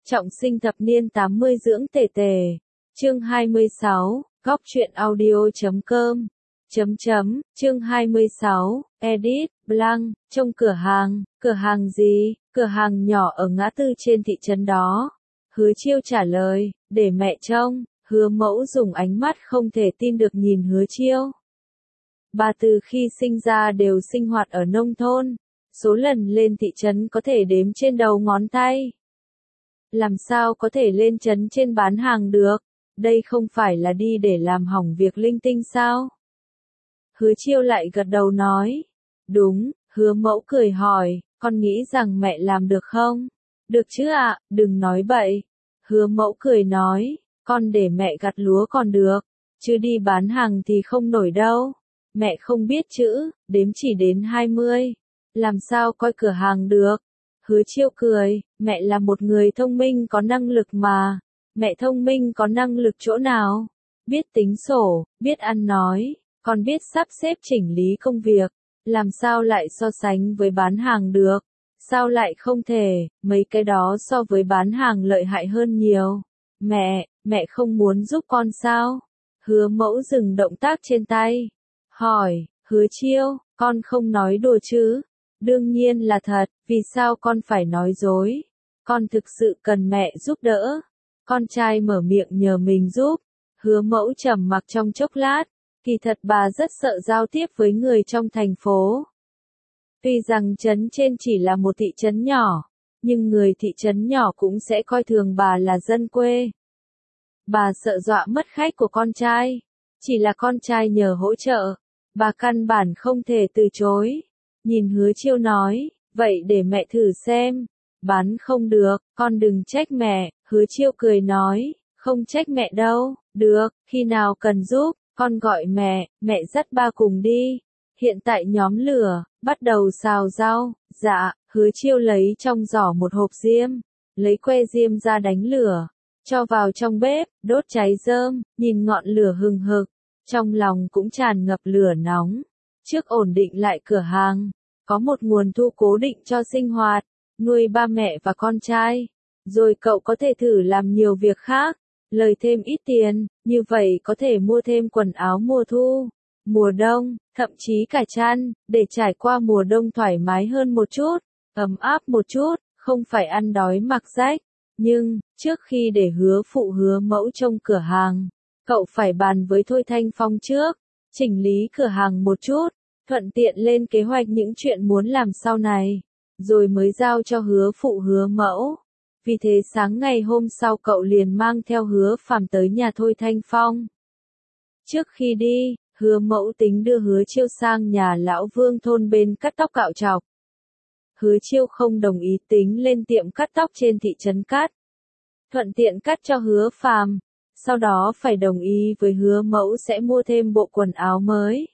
Trọng sinh thập niên 80 dưỡng tề tề. Chương 26, góc truyện audio.com. Chương 26, edit, blank, trong cửa hàng gì, cửa hàng nhỏ ở ngã tư trên thị trấn đó. Hứa Chiêu trả lời, để mẹ trông. Hứa Mẫu dùng ánh mắt không thể tin được nhìn Hứa Chiêu. Bà từ khi sinh ra đều sinh hoạt ở nông thôn, số lần lên thị trấn có thể đếm trên đầu ngón tay. Làm sao có thể lên trấn trên bán hàng được, đây không phải là đi để làm hỏng việc linh tinh sao? Hứa Chiêu lại gật đầu nói, đúng. Hứa Mẫu cười hỏi, con nghĩ rằng mẹ làm được không? Được chứ ạ, đừng nói bậy. Hứa Mẫu cười nói, con để mẹ gặt lúa còn được, chứ đi bán hàng thì không nổi đâu. Mẹ không biết chữ, đếm chỉ đến 20, làm sao coi cửa hàng được? Hứa Chiêu cười, mẹ là một người thông minh có năng lực mà. Mẹ thông minh có năng lực chỗ nào? Biết tính sổ, biết ăn nói, còn biết sắp xếp chỉnh lý công việc. Làm sao lại so sánh với bán hàng được? Sao lại không thể, mấy cái đó so với bán hàng lợi hại hơn nhiều. Mẹ không muốn giúp con sao? Hứa Mẫu dừng động tác trên tay. Hỏi, Hứa Chiêu, con không nói đùa chứ? Đương nhiên là thật, vì sao con phải nói dối? Con thực sự cần mẹ giúp đỡ. Con trai mở miệng nhờ mình giúp. Hứa Mẫu trầm mặc trong chốc lát. Kỳ thật bà rất sợ giao tiếp với người trong thành phố. Tuy rằng trấn trên chỉ là một thị trấn nhỏ, nhưng người thị trấn nhỏ cũng sẽ coi thường bà là dân quê. Bà sợ dọa mất khách của con trai. Chỉ là con trai nhờ hỗ trợ, bà căn bản không thể từ chối. Nhìn Hứa Chiêu nói, vậy để mẹ thử xem. Bán không được, con đừng trách mẹ. Hứa Chiêu cười nói, không trách mẹ đâu. Được, khi nào cần giúp, con gọi mẹ dắt ba cùng đi. Hiện tại nhóm lửa, bắt đầu xào rau. Dạ. Hứa Chiêu lấy trong giỏ một hộp diêm, lấy que diêm ra đánh lửa, cho vào trong bếp, đốt cháy rơm, nhìn ngọn lửa hừng hực, trong lòng cũng tràn ngập lửa nóng. Trước ổn định lại cửa hàng, có một nguồn thu cố định cho sinh hoạt, nuôi ba mẹ và con trai, rồi cậu có thể thử làm nhiều việc khác, lời thêm ít tiền, như vậy có thể mua thêm quần áo mùa thu, mùa đông, thậm chí cả chăn, để trải qua mùa đông thoải mái hơn một chút, ấm áp một chút, không phải ăn đói mặc rách. Nhưng, trước khi để Hứa Phụ Hứa Mẫu trông cửa hàng, cậu phải bàn với Thôi Thanh Phong trước, chỉnh lý cửa hàng một chút, thuận tiện lên kế hoạch những chuyện muốn làm sau này, rồi mới giao cho Hứa Phụ Hứa Mẫu. Vì thế sáng ngày hôm sau cậu liền mang theo Hứa Phàm tới nhà Thôi Thanh Phong. Trước khi đi, Hứa Mẫu tính đưa Hứa Chiêu sang nhà lão Vương thôn bên cắt tóc cạo trọc. Hứa Chiêu không đồng ý, tính lên tiệm cắt tóc trên thị trấn cắt. Thuận tiện cắt cho Hứa Phàm, sau đó phải đồng ý với Hứa Mẫu sẽ mua thêm bộ quần áo mới.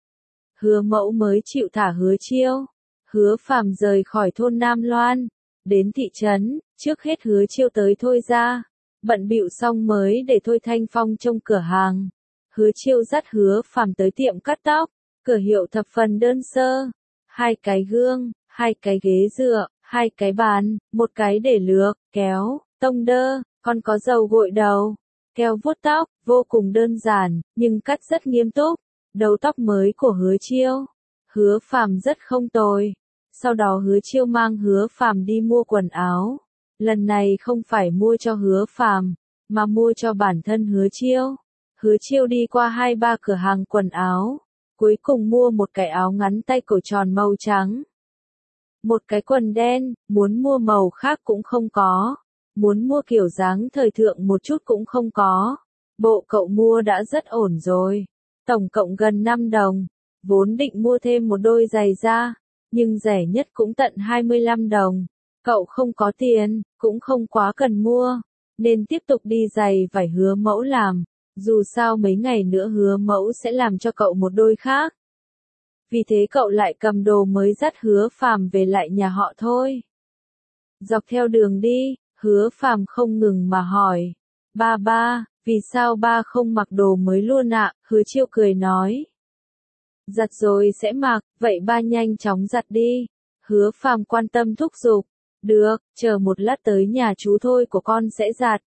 Hứa Mẫu mới chịu thả Hứa Chiêu. Hứa Phàm rời khỏi thôn Nam Loan, đến thị trấn, trước hết Hứa Chiêu tới Thôi ra, bận bịu xong mới để Thôi Thanh Phong trông cửa hàng. Hứa Chiêu dắt Hứa Phàm tới tiệm cắt tóc, cửa hiệu thập phần đơn sơ, 2 cái gương, 2 cái ghế dựa, 2 cái bàn, một cái để lược, kéo, tông đơ, còn có dầu gội đầu, keo vuốt tóc, vô cùng đơn giản, nhưng cắt rất nghiêm túc. Đầu tóc mới của Hứa Chiêu, Hứa Phàm rất không tồi. Sau đó Hứa Chiêu mang Hứa Phàm đi mua quần áo. Lần này không phải mua cho Hứa Phàm, mà mua cho bản thân Hứa Chiêu. Hứa Chiêu đi qua 2-3 cửa hàng quần áo, cuối cùng mua một cái áo ngắn tay cổ tròn màu trắng. Một cái quần đen, muốn mua màu khác cũng không có. Muốn mua kiểu dáng thời thượng một chút cũng không có. Bộ cậu mua đã rất ổn rồi. Tổng cộng gần 5 đồng. Vốn định mua thêm một đôi giày da, nhưng rẻ nhất cũng tận 25 đồng. Cậu không có tiền, cũng không quá cần mua, nên tiếp tục đi giày vải Hứa Mẫu làm. Dù sao mấy ngày nữa Hứa Mẫu sẽ làm cho cậu một đôi khác. Vì thế cậu lại cầm đồ mới dắt Hứa Phàm về lại nhà họ Thôi. Dọc theo đường đi, Hứa Phàm không ngừng mà hỏi, ba, vì sao ba không mặc đồ mới luôn ạ? Hứa Chiêu cười nói, giặt rồi sẽ mặc, vậy ba nhanh chóng giặt đi. Hứa Phàm quan tâm thúc giục, Được, chờ một lát tới nhà chú thôi của con sẽ giặt.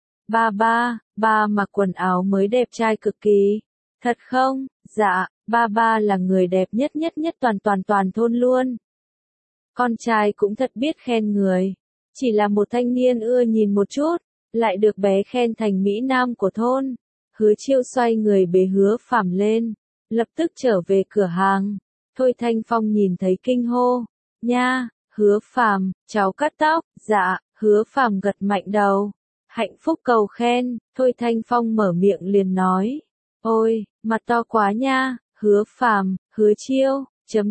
Ba mặc quần áo mới đẹp trai cực kỳ. Thật không? Dạ, ba là người đẹp nhất toàn thôn luôn. Con trai cũng thật biết khen người. Chỉ là một thanh niên ưa nhìn một chút, lại được bé khen thành Mỹ Nam của thôn. Hứa Chiêu xoay người bế Hứa Phàm lên, lập tức trở về cửa hàng. Thôi Thanh Phong nhìn thấy kinh hô, nha, Hứa Phàm, cháu cắt tóc. Dạ, Hứa Phàm gật mạnh đầu. Hạnh phúc cầu khen, Thôi Thanh Phong mở miệng liền nói, ôi, mặt to quá nha, Hứa Phàm, Hứa Chiêu,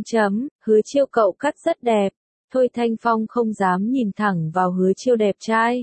Hứa Chiêu cậu cắt rất đẹp. Thôi Thanh Phong không dám nhìn thẳng vào Hứa Chiêu đẹp trai.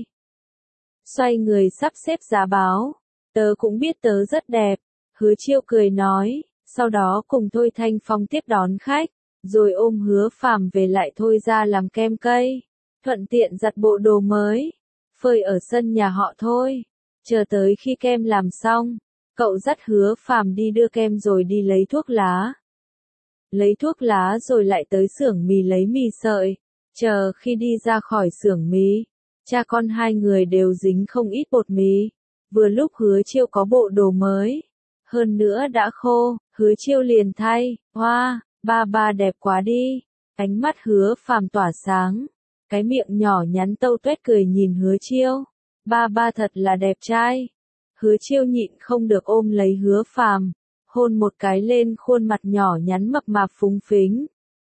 Xoay người sắp xếp giá báo, tớ cũng biết tớ rất đẹp. Hứa Chiêu cười nói, sau đó cùng Thôi Thanh Phong tiếp đón khách, rồi ôm Hứa Phàm về lại Thôi ra làm kem cây, thuận tiện giặt bộ đồ mới, phơi ở sân nhà họ Thôi. Chờ tới khi kem làm xong, cậu dắt Hứa Phàm đi đưa kem rồi đi lấy thuốc lá. Lấy thuốc lá rồi lại tới xưởng mì lấy mì sợi. Chờ khi đi ra khỏi xưởng mì, cha con hai người đều dính không ít bột mì. Vừa lúc Hứa Chiêu có bộ đồ mới, hơn nữa đã khô, Hứa Chiêu liền thay, hoa, ba đẹp quá đi. Ánh mắt Hứa Phàm tỏa sáng, cái miệng nhỏ nhắn tâu tuét cười nhìn Hứa Chiêu. Ba thật là đẹp trai. Hứa Chiêu nhịn không được ôm lấy Hứa Phàm, hôn một cái lên khuôn mặt nhỏ nhắn mập mạp phúng phính.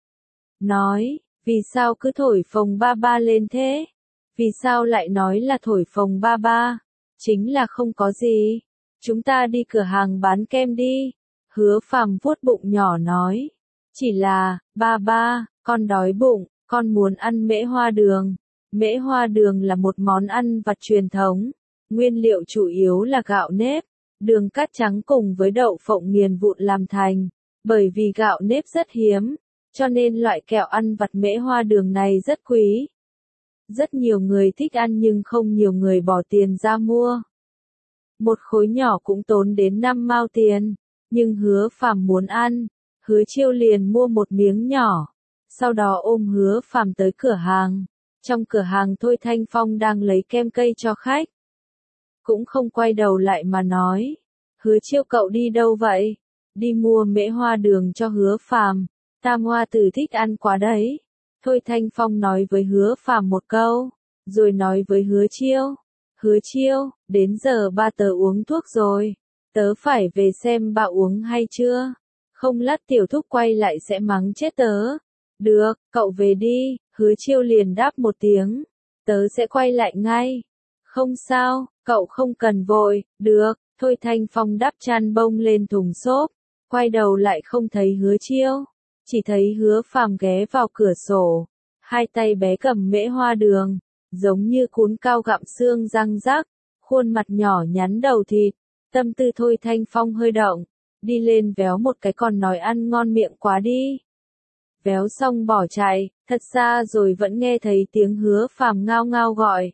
Nói, vì sao cứ thổi phồng ba lên thế? Vì sao lại nói là thổi phồng ba? Chính là không có gì. Chúng ta đi cửa hàng bán kem đi. Hứa Phàm vuốt bụng nhỏ nói. Chỉ là, ba, con đói bụng, con muốn ăn mễ hoa đường. Mễ hoa đường là một món ăn vặt truyền thống. Nguyên liệu chủ yếu là gạo nếp, đường cát trắng cùng với đậu phộng nghiền vụn làm thành. Bởi vì gạo nếp rất hiếm, cho nên loại kẹo ăn vặt mễ hoa đường này rất quý. Rất nhiều người thích ăn nhưng không nhiều người bỏ tiền ra mua. Một khối nhỏ cũng tốn đến 5 mao tiền, nhưng Hứa Phàm muốn ăn, Hứa Chiêu liền mua một miếng nhỏ, sau đó ôm Hứa Phàm tới cửa hàng. Trong cửa hàng Thôi Thanh Phong đang lấy kem cây cho khách. Cũng không quay đầu lại mà nói, Hứa Chiêu cậu đi đâu vậy? Đi mua mễ hoa đường cho Hứa Phàm, Tam Hoa Tử thích ăn quá đấy. Thôi Thanh Phong nói với Hứa Phàm một câu, rồi nói với Hứa Chiêu. Hứa Chiêu, đến giờ ba tớ uống thuốc rồi, tớ phải về xem ba uống hay chưa. Không lát tiểu thúc quay lại sẽ mắng chết tớ. Được, cậu về đi, Hứa Chiêu liền đáp một tiếng. Tớ sẽ quay lại ngay. Không sao, cậu không cần vội, được. Thôi Thanh Phong đắp chăn bông lên thùng xốp, quay đầu lại không thấy Hứa Chiêu. Chỉ thấy Hứa Phàm ghé vào cửa sổ, hai tay bé cầm mễ hoa đường, giống như cún cao gặm xương răng rắc, khuôn mặt nhỏ nhắn đầu thịt. Tâm tư Thôi Thanh Phong hơi động, đi lên véo một cái còn nói ăn ngon miệng quá đi. Véo xong bỏ chạy, thật xa rồi vẫn nghe thấy tiếng Hứa Phàm ngao ngao gọi.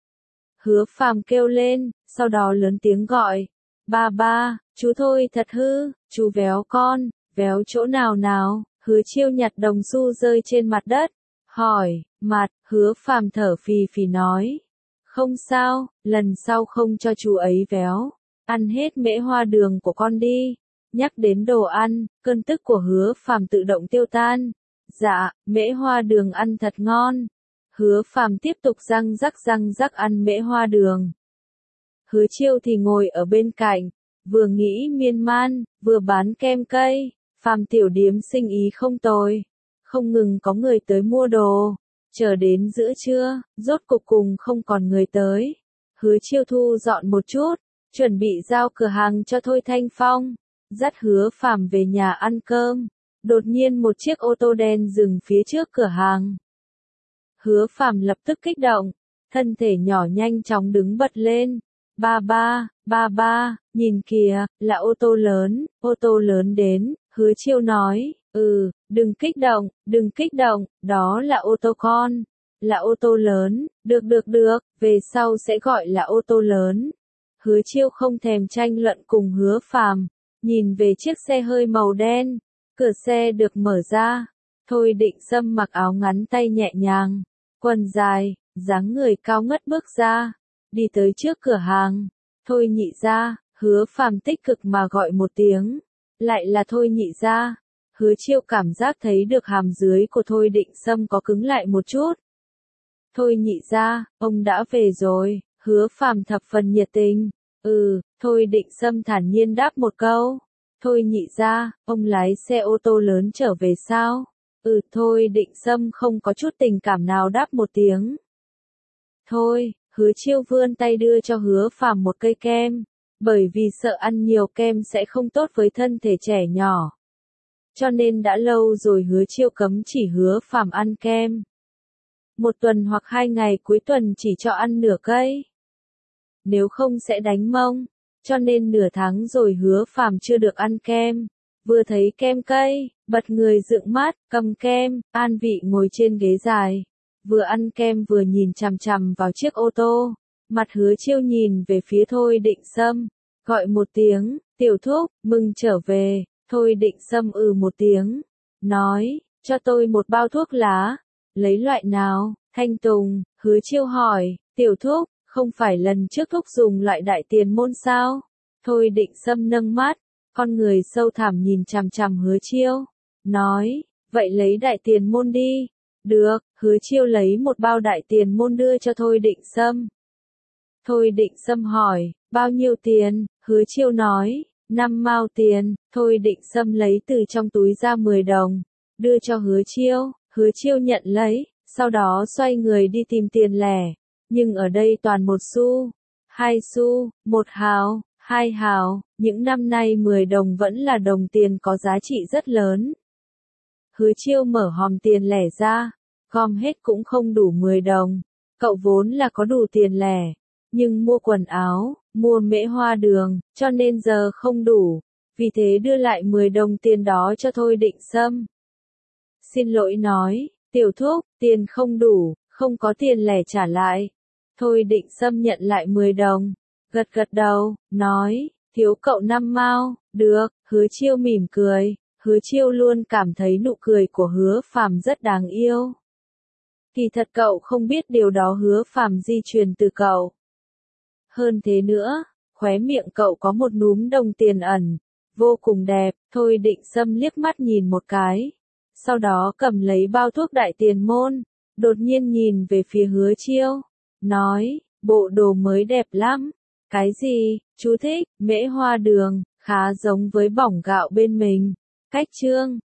Hứa Phàm kêu lên, sau đó lớn tiếng gọi, ba, chú Thôi thật hư, chú véo con, véo chỗ nào nào? Hứa Chiêu nhặt đồng xu rơi trên mặt đất, hỏi, mặt. Hứa Phàm thở phì phì nói, không sao, lần sau không cho chú ấy véo, ăn hết mễ hoa đường của con đi. Nhắc đến đồ ăn, cơn tức của Hứa Phàm tự động tiêu tan. Dạ, mễ hoa đường ăn thật ngon. Hứa Phàm tiếp tục răng rắc ăn mễ hoa đường. Hứa Chiêu thì ngồi ở bên cạnh, vừa nghĩ miên man, vừa bán kem cây. Phàm tiểu điếm sinh ý không tồi, không ngừng có người tới mua đồ. Chờ đến giữa trưa, rốt cục cùng không còn người tới. Hứa Chiêu thu dọn một chút, chuẩn bị giao cửa hàng cho Thôi Thanh Phong, dắt Hứa Phàm về nhà ăn cơm. Đột nhiên một chiếc ô tô đen dừng phía trước cửa hàng. Hứa Phàm lập tức kích động, thân thể nhỏ nhanh chóng đứng bật lên. Ba, nhìn kìa, là ô tô lớn đến. Hứa Chiêu nói, đừng kích động, đó là ô tô con, là ô tô lớn, được, về sau sẽ gọi là ô tô lớn. Hứa Chiêu không thèm tranh luận cùng Hứa Phàm, nhìn về chiếc xe hơi màu đen, cửa xe được mở ra, Thôi Định Sâm mặc áo ngắn tay nhẹ nhàng, quần dài, dáng người cao ngất bước ra, đi tới trước cửa hàng. Thôi Nhị gia, Hứa Phàm tích cực mà gọi một tiếng, lại là Thôi Nhị gia. Hứa Chiêu cảm giác thấy được hàm dưới của Thôi Định Sâm có cứng lại một chút. Thôi Nhị gia, ông đã về rồi, Hứa Phàm thập phần nhiệt tình. Thôi Định Sâm thản nhiên đáp một câu. Thôi Nhị gia, ông lái xe ô tô lớn trở về sao? Thôi Định Sâm không có chút tình cảm nào đáp một tiếng. Thôi, Hứa Chiêu vươn tay đưa cho Hứa Phàm một cây kem, bởi vì sợ ăn nhiều kem sẽ không tốt với thân thể trẻ nhỏ. Cho nên đã lâu rồi Hứa Chiêu cấm chỉ Hứa Phàm ăn kem. Một tuần hoặc 2 ngày cuối tuần chỉ cho ăn nửa cây. Nếu không sẽ đánh mông, cho nên nửa tháng rồi Hứa Phàm chưa được ăn kem. Vừa thấy kem cây, bật người dựng mắt, cầm kem, an vị ngồi trên ghế dài. Vừa ăn kem vừa nhìn chằm chằm vào chiếc ô tô. Mặt Hứa Chiêu nhìn về phía Thôi Định Sâm, gọi một tiếng, tiểu thúc, mừng trở về. Thôi Định Sâm một tiếng, nói, cho tôi một bao thuốc lá. Lấy loại nào? Thanh tùng. Hứa Chiêu hỏi, tiểu thúc, không phải lần trước thúc dùng loại đại tiền môn sao? Thôi Định Sâm nâng mắt, con người sâu thẳm nhìn chằm chằm Hứa Chiêu, nói, vậy lấy đại tiền môn đi. Được, Hứa Chiêu lấy một bao đại tiền môn đưa cho Thôi Định Sâm. Thôi Định Sâm hỏi, bao nhiêu tiền? Hứa Chiêu nói, 5 mao tiền. Thôi Định Sâm lấy từ trong túi ra 10 đồng, đưa cho Hứa Chiêu. Hứa Chiêu nhận lấy, sau đó xoay người đi tìm tiền lẻ. Nhưng ở đây toàn 1 xu, 2 xu, 1 hào, 2 hào. Những năm nay 10 đồng vẫn là đồng tiền có giá trị rất lớn. Hứa Chiêu mở hòm tiền lẻ ra, gom hết cũng không đủ 10 đồng. Cậu vốn là có đủ tiền lẻ, nhưng mua quần áo, mua mễ hoa đường, cho nên giờ không đủ. Vì thế đưa lại 10 đồng tiền đó cho Thôi Định Sâm. Xin lỗi nói, tiểu thúc, tiền không đủ, không có tiền lẻ trả lại. Thôi Định Sâm nhận lại 10 đồng, gật gật đầu, nói, thiếu cậu 5 mao, được. Hứa Chiêu mỉm cười. Hứa Chiêu luôn cảm thấy nụ cười của Hứa Phàm rất đáng yêu. Kỳ thật cậu không biết điều đó Hứa Phàm di truyền từ cậu. Hơn thế nữa, khóe miệng cậu có một núm đồng tiền ẩn, vô cùng đẹp. Thôi Định Sâm liếc mắt nhìn một cái, sau đó cầm lấy bao thuốc đại tiền môn, đột nhiên nhìn về phía Hứa Chiêu, nói, bộ đồ mới đẹp lắm. Cái gì? Chú thích, mễ hoa đường, khá giống với bỏng gạo bên mình. Cách chương